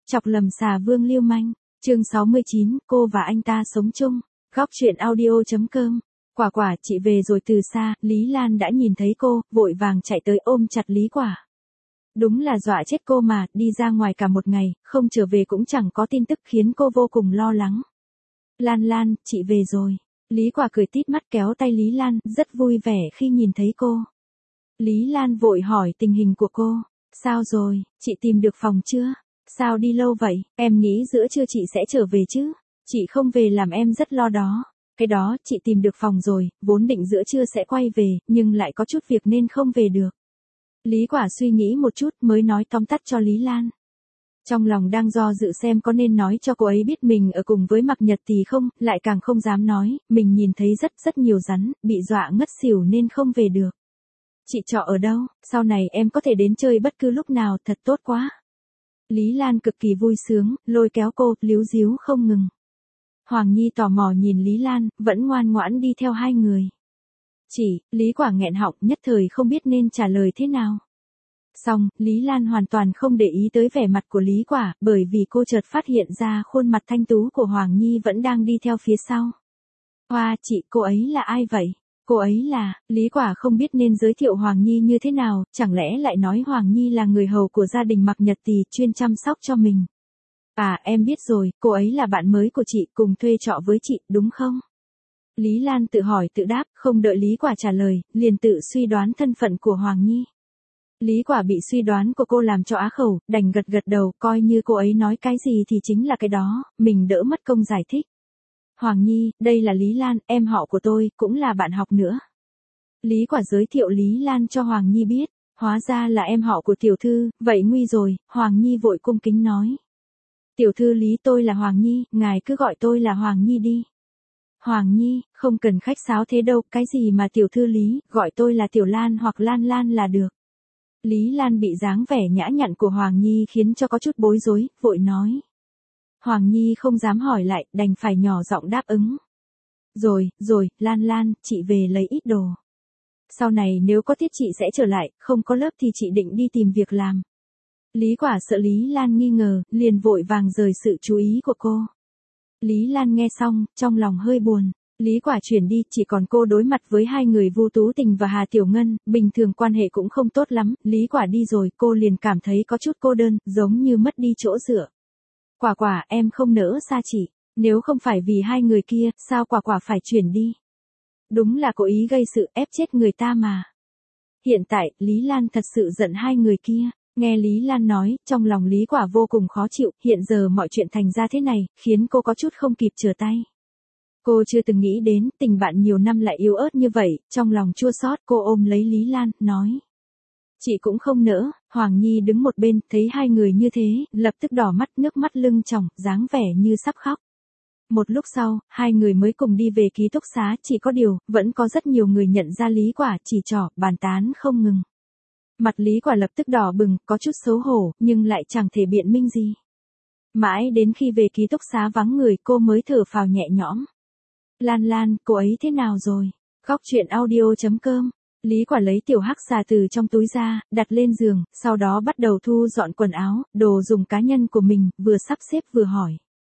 Chọc lầm xà vương lưu manh. Chương 69, cô và anh ta sống chung. Góc truyện audio.com. Quả quả, chị về rồi. Từ xa, Lý Lan đã nhìn thấy cô, vội vàng chạy tới ôm chặt Lý Quả. Đúng là dọa chết cô mà, đi ra ngoài cả một ngày, không trở về cũng chẳng có tin tức, khiến cô vô cùng lo lắng. Lan Lan, chị về rồi. Lý Quả cười tít mắt kéo tay Lý Lan, rất vui vẻ khi nhìn thấy cô. Lý Lan vội hỏi tình hình của cô. Sao rồi, chị tìm được phòng chưa? Sao đi lâu vậy? Em nghĩ giữa trưa chị sẽ trở về chứ? Chị không về làm em rất lo đó. Cái đó, chị tìm được phòng rồi, vốn định giữa trưa sẽ quay về, nhưng lại có chút việc nên không về được. Lý Quả suy nghĩ một chút mới nói tóm tắt cho Lý Lan. Trong lòng đang do dự xem có nên nói cho cô ấy biết mình ở cùng với Mạc Nhật thì không, lại càng không dám nói, mình nhìn thấy rất nhiều rắn, bị dọa ngất xỉu nên không về được. Chị trọ ở đâu? Sau này em có thể đến chơi bất cứ lúc nào, thật tốt quá. Lý Lan cực kỳ vui sướng, lôi kéo cô, líu díu không ngừng. Hoàng Nhi tò mò nhìn Lý Lan, vẫn ngoan ngoãn đi theo hai người. Lý Quả nghẹn họng, nhất thời không biết nên trả lời thế nào. Xong, Lý Lan hoàn toàn không để ý tới vẻ mặt của Lý Quả, bởi vì cô chợt phát hiện ra khuôn mặt thanh tú của Hoàng Nhi vẫn đang đi theo phía sau. Hoa, chị, cô ấy là ai vậy? Cô ấy là, Lý Quả không biết nên giới thiệu Hoàng Nhi như thế nào, chẳng lẽ lại nói Hoàng Nhi là người hầu của gia đình Mạc Nhật Tì chuyên chăm sóc cho mình. À, em biết rồi, cô ấy là bạn mới của chị, cùng thuê trọ với chị, đúng không? Lý Lan tự hỏi tự đáp, không đợi Lý Quả trả lời, liền tự suy đoán thân phận của Hoàng Nhi. Lý Quả bị suy đoán của cô làm cho á khẩu, đành gật đầu, coi như cô ấy nói cái gì thì chính là cái đó, mình đỡ mất công giải thích. Hoàng Nhi, đây là Lý Lan, em họ của tôi, cũng là bạn học nữa. Lý Quả giới thiệu Lý Lan cho Hoàng Nhi biết, hóa ra là em họ của tiểu thư, vậy nguy rồi, Hoàng Nhi vội cung kính nói. Tiểu thư Lý, tôi là Hoàng Nhi, ngài cứ gọi tôi là Hoàng Nhi đi. Hoàng Nhi, không cần khách sáo thế đâu, cái gì mà tiểu thư Lý, gọi tôi là Tiểu Lan hoặc Lan Lan là được. Lý Lan bị dáng vẻ nhã nhặn của Hoàng Nhi khiến cho có chút bối rối, vội nói. Hoàng Nhi không dám hỏi lại, đành phải nhỏ giọng đáp ứng. Rồi, Lan Lan, chị về lấy ít đồ. Sau này nếu có tiết chị sẽ trở lại, không có lớp thì chị định đi tìm việc làm. Lý Quả sợ Lý Lan nghi ngờ, liền vội vàng rời sự chú ý của cô. Lý Lan nghe xong, trong lòng hơi buồn. Lý Quả chuyển đi, chỉ còn cô đối mặt với hai người Vu Tú Tình và Hà Tiểu Ngân, bình thường quan hệ cũng không tốt lắm, Lý Quả đi rồi, cô liền cảm thấy có chút cô đơn, giống như mất đi chỗ dựa. Quả, em không nỡ xa chị, nếu không phải vì hai người kia, sao Quả phải chuyển đi? Đúng là cố ý gây sự, ép chết người ta mà. Hiện tại, Lý Lan thật sự giận hai người kia. Nghe Lý Lan nói, trong lòng Lý Quả vô cùng khó chịu, hiện giờ mọi chuyện thành ra thế này, khiến cô có chút không kịp trở tay. Cô chưa từng nghĩ đến, tình bạn nhiều năm lại yếu ớt như vậy, trong lòng chua xót, cô ôm lấy Lý Lan, nói. Chị cũng không nỡ. Hoàng Nhi đứng một bên, thấy hai người như thế, lập tức đỏ mắt, nước mắt lưng tròng, dáng vẻ như sắp khóc. Một lúc sau, hai người mới cùng đi về ký túc xá, chỉ có điều, vẫn có rất nhiều người nhận ra Lý Quả, chỉ trỏ, bàn tán không ngừng. Mặt Lý Quả lập tức đỏ bừng, có chút xấu hổ, nhưng lại chẳng thể biện minh gì. Mãi đến khi về ký túc xá vắng người, cô mới thở phào nhẹ nhõm. Lan Lan, cô ấy thế nào rồi? Góc truyện audio.com. Lý Quả lấy tiểu hắc xà từ trong túi ra, đặt lên giường, sau đó bắt đầu thu dọn quần áo, đồ dùng cá nhân của mình, vừa sắp xếp vừa hỏi.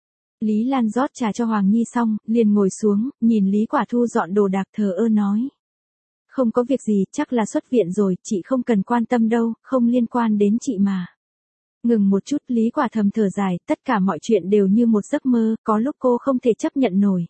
Lý Lan rót trà cho Hoàng Nhi xong, liền ngồi xuống, nhìn Lý Quả thu dọn đồ đạc thờ ơ nói. Không có việc gì, chắc là xuất viện rồi, chị không cần quan tâm đâu, không liên quan đến chị mà. Ngừng một chút, Lý Quả thầm thở dài, tất cả mọi chuyện đều như một giấc mơ, có lúc cô không thể chấp nhận nổi.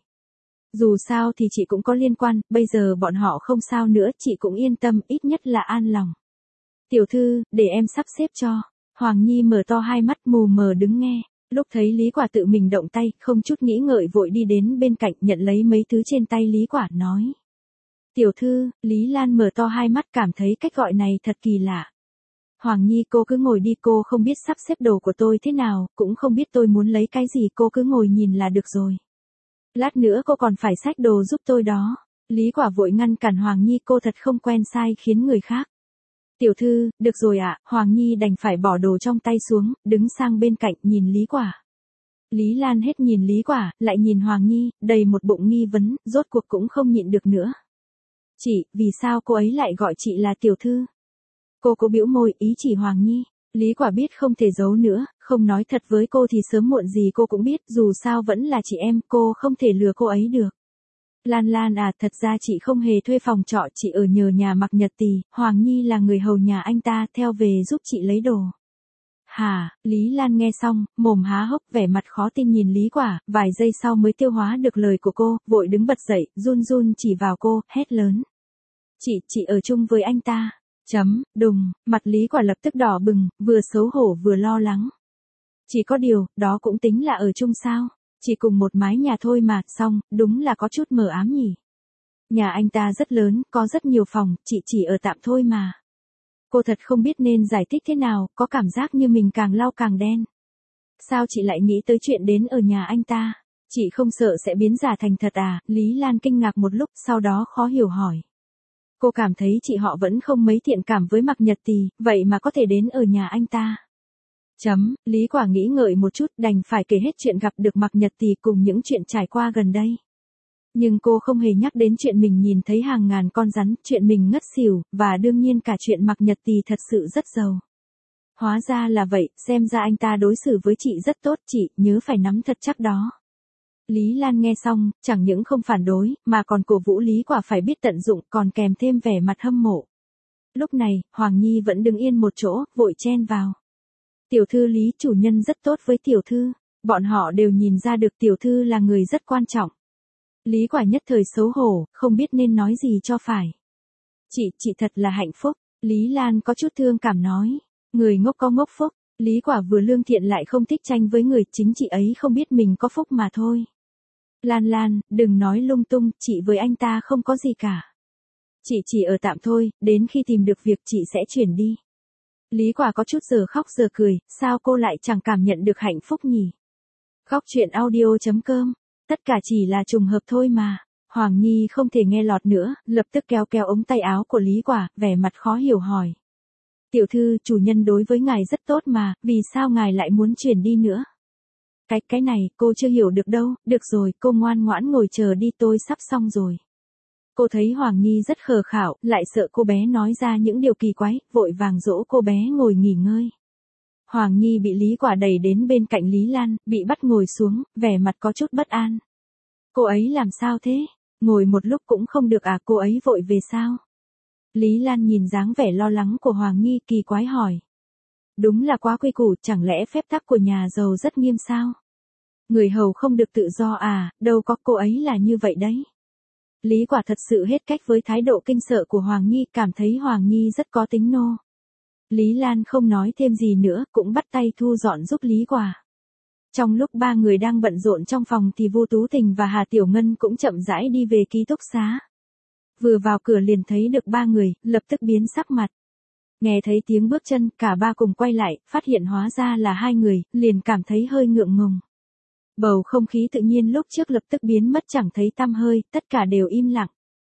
Dù sao thì chị cũng có liên quan, bây giờ bọn họ không sao nữa, chị cũng yên tâm, ít nhất là an lòng. Tiểu thư, để em sắp xếp cho. Hoàng Nhi mở to hai mắt mù mờ đứng nghe, lúc thấy Lý Quả tự mình động tay, không chút nghĩ ngợi vội đi đến bên cạnh nhận lấy mấy thứ trên tay Lý Quả, nói. Tiểu thư, Lý Lan mở to hai mắt cảm thấy cách gọi này thật kỳ lạ. Hoàng Nhi, cô cứ ngồi đi, cô không biết sắp xếp đồ của tôi thế nào, cũng không biết tôi muốn lấy cái gì, cô cứ ngồi nhìn là được rồi. Lát nữa cô còn phải xách đồ giúp tôi đó. Lý Quả vội ngăn cản Hoàng Nhi, cô thật không quen sai khiến người khác. Tiểu thư, được rồi ạ, Hoàng Nhi đành phải bỏ đồ trong tay xuống, đứng sang bên cạnh nhìn Lý Quả. Lý Lan hết nhìn Lý Quả, lại nhìn Hoàng Nhi, đầy một bụng nghi vấn, rốt cuộc cũng không nhịn được nữa. Chị, vì sao cô ấy lại gọi chị là tiểu thư? Cô bĩu môi, ý chỉ Hoàng Nhi. Lý Quả biết không thể giấu nữa, không nói thật với cô thì sớm muộn gì cô cũng biết, dù sao vẫn là chị em, cô không thể lừa cô ấy được. Lan Lan à, thật ra chị không hề thuê phòng trọ, chị ở nhờ nhà Mạc Nhật Tì, Hoàng Nhi là người hầu nhà anh ta, theo về giúp chị lấy đồ. Hả, Lý Lan nghe xong, mồm há hốc, vẻ mặt khó tin nhìn Lý Quả, vài giây sau mới tiêu hóa được lời của cô, vội đứng bật dậy, run run chỉ vào cô, hét lớn. Chị ở chung với anh ta. Đùng, mặt Lý Quả lập tức đỏ bừng, vừa xấu hổ vừa lo lắng. Chỉ có điều, đó cũng tính là ở chung sao? Chỉ cùng một mái nhà thôi mà, xong, đúng là có chút mờ ám nhỉ. Nhà anh ta rất lớn, có rất nhiều phòng, chị chỉ ở tạm thôi mà. Cô thật không biết nên giải thích thế nào, có cảm giác như mình càng lau càng đen. Sao chị lại nghĩ tới chuyện đến ở nhà anh ta? Chị không sợ sẽ biến giả thành thật à? Lý Lan kinh ngạc một lúc, sau đó khó hiểu hỏi. Cô cảm thấy chị họ vẫn không mấy thiện cảm với Mạc Nhật Tì, vậy mà có thể đến ở nhà anh ta. Lý Quả nghĩ ngợi một chút, đành phải kể hết chuyện gặp được Mạc Nhật Tì cùng những chuyện trải qua gần đây. Nhưng cô không hề nhắc đến chuyện mình nhìn thấy hàng ngàn con rắn, chuyện mình ngất xỉu, và đương nhiên cả chuyện Mạc Nhật Tì thật sự rất giàu. Hóa ra là vậy, xem ra anh ta đối xử với chị rất tốt, chị nhớ phải nắm thật chắc đó. Lý Lan nghe xong, chẳng những không phản đối, mà còn cổ vũ Lý Quả phải biết tận dụng, còn kèm thêm vẻ mặt hâm mộ. Lúc này, Hoàng Nhi vẫn đứng yên một chỗ, vội chen vào. Tiểu thư Lý, chủ nhân rất tốt với tiểu thư, bọn họ đều nhìn ra được tiểu thư là người rất quan trọng. Lý Quả nhất thời xấu hổ, không biết nên nói gì cho phải. Chị thật là hạnh phúc, Lý Lan có chút thương cảm nói. Người ngốc có ngốc phúc, Lý Quả vừa lương thiện lại không thích tranh với người, chính chị ấy không biết mình có phúc mà thôi. Lan, đừng nói lung tung, chị với anh ta không có gì cả. Chị chỉ ở tạm thôi, đến khi tìm được việc chị sẽ chuyển đi. Lý Quả có chút giờ khóc giờ cười, sao cô lại chẳng cảm nhận được hạnh phúc nhỉ? Góc truyện audio.com, tất cả chỉ là trùng hợp thôi mà. Hoàng Nhi không thể nghe lọt nữa, lập tức kéo ống tay áo của Lý Quả, vẻ mặt khó hiểu hỏi. Tiểu thư, chủ nhân đối với ngài rất tốt mà, vì sao ngài lại muốn chuyển đi nữa? Cái này, cô chưa hiểu được đâu, được rồi, cô ngoan ngoãn ngồi chờ đi, tôi sắp xong rồi. Cô thấy Hoàng Nhi rất khờ khảo, lại sợ cô bé nói ra những điều kỳ quái, vội vàng dỗ cô bé ngồi nghỉ ngơi. Hoàng Nhi bị Lý Quả đẩy đến bên cạnh Lý Lan, bị bắt ngồi xuống, vẻ mặt có chút bất an. Cô ấy làm sao thế? Ngồi một lúc cũng không được à, cô ấy vội về sao? Lý Lan nhìn dáng vẻ lo lắng của Hoàng Nhi kỳ quái hỏi. Đúng là quá quy củ, chẳng lẽ phép tắc của nhà giàu rất nghiêm sao? Người hầu không được tự do à, đâu có, cô ấy là như vậy đấy. Lý Quả thật sự hết cách với thái độ kinh sợ của Hoàng Nhi, cảm thấy Hoàng Nhi rất có tính nô. Lý Lan không nói thêm gì nữa, cũng bắt tay thu dọn giúp Lý Quả. Trong lúc ba người đang bận rộn trong phòng thì Vu Tú Tình và Hà Tiểu Ngân cũng chậm rãi đi về ký túc xá. Vừa vào cửa liền thấy được ba người, lập tức biến sắc mặt. Nghe thấy tiếng bước chân, cả ba cùng quay lại, phát hiện hóa ra là hai người, liền cảm thấy hơi ngượng ngùng. Bầu không khí tự nhiên lúc trước lập tức biến mất chẳng thấy tăm hơi, tất cả đều im lặng.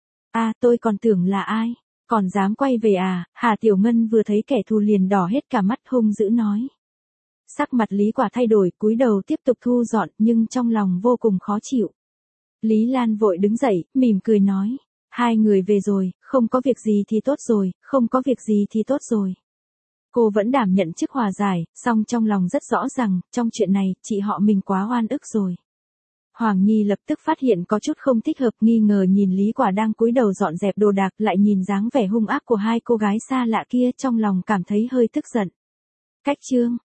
Tôi còn tưởng là ai? Còn dám quay về à? Hà Tiểu Ngân vừa thấy kẻ thù liền đỏ hết cả mắt, hung dữ nói. Sắc mặt Lý Quả thay đổi, cúi đầu tiếp tục thu dọn, nhưng trong lòng vô cùng khó chịu. Lý Lan vội đứng dậy, mỉm cười nói. Hai người về rồi, không có việc gì thì tốt rồi, không có việc gì thì tốt rồi. Cô vẫn đảm nhận chức hòa giải, song trong lòng rất rõ rằng, trong chuyện này, chị họ mình quá oan ức rồi. Hoàng Nhi lập tức phát hiện có chút không thích hợp, nghi ngờ nhìn Lý Quả đang cúi đầu dọn dẹp đồ đạc, lại nhìn dáng vẻ hung ác của hai cô gái xa lạ kia, trong lòng cảm thấy hơi tức giận. Cách chương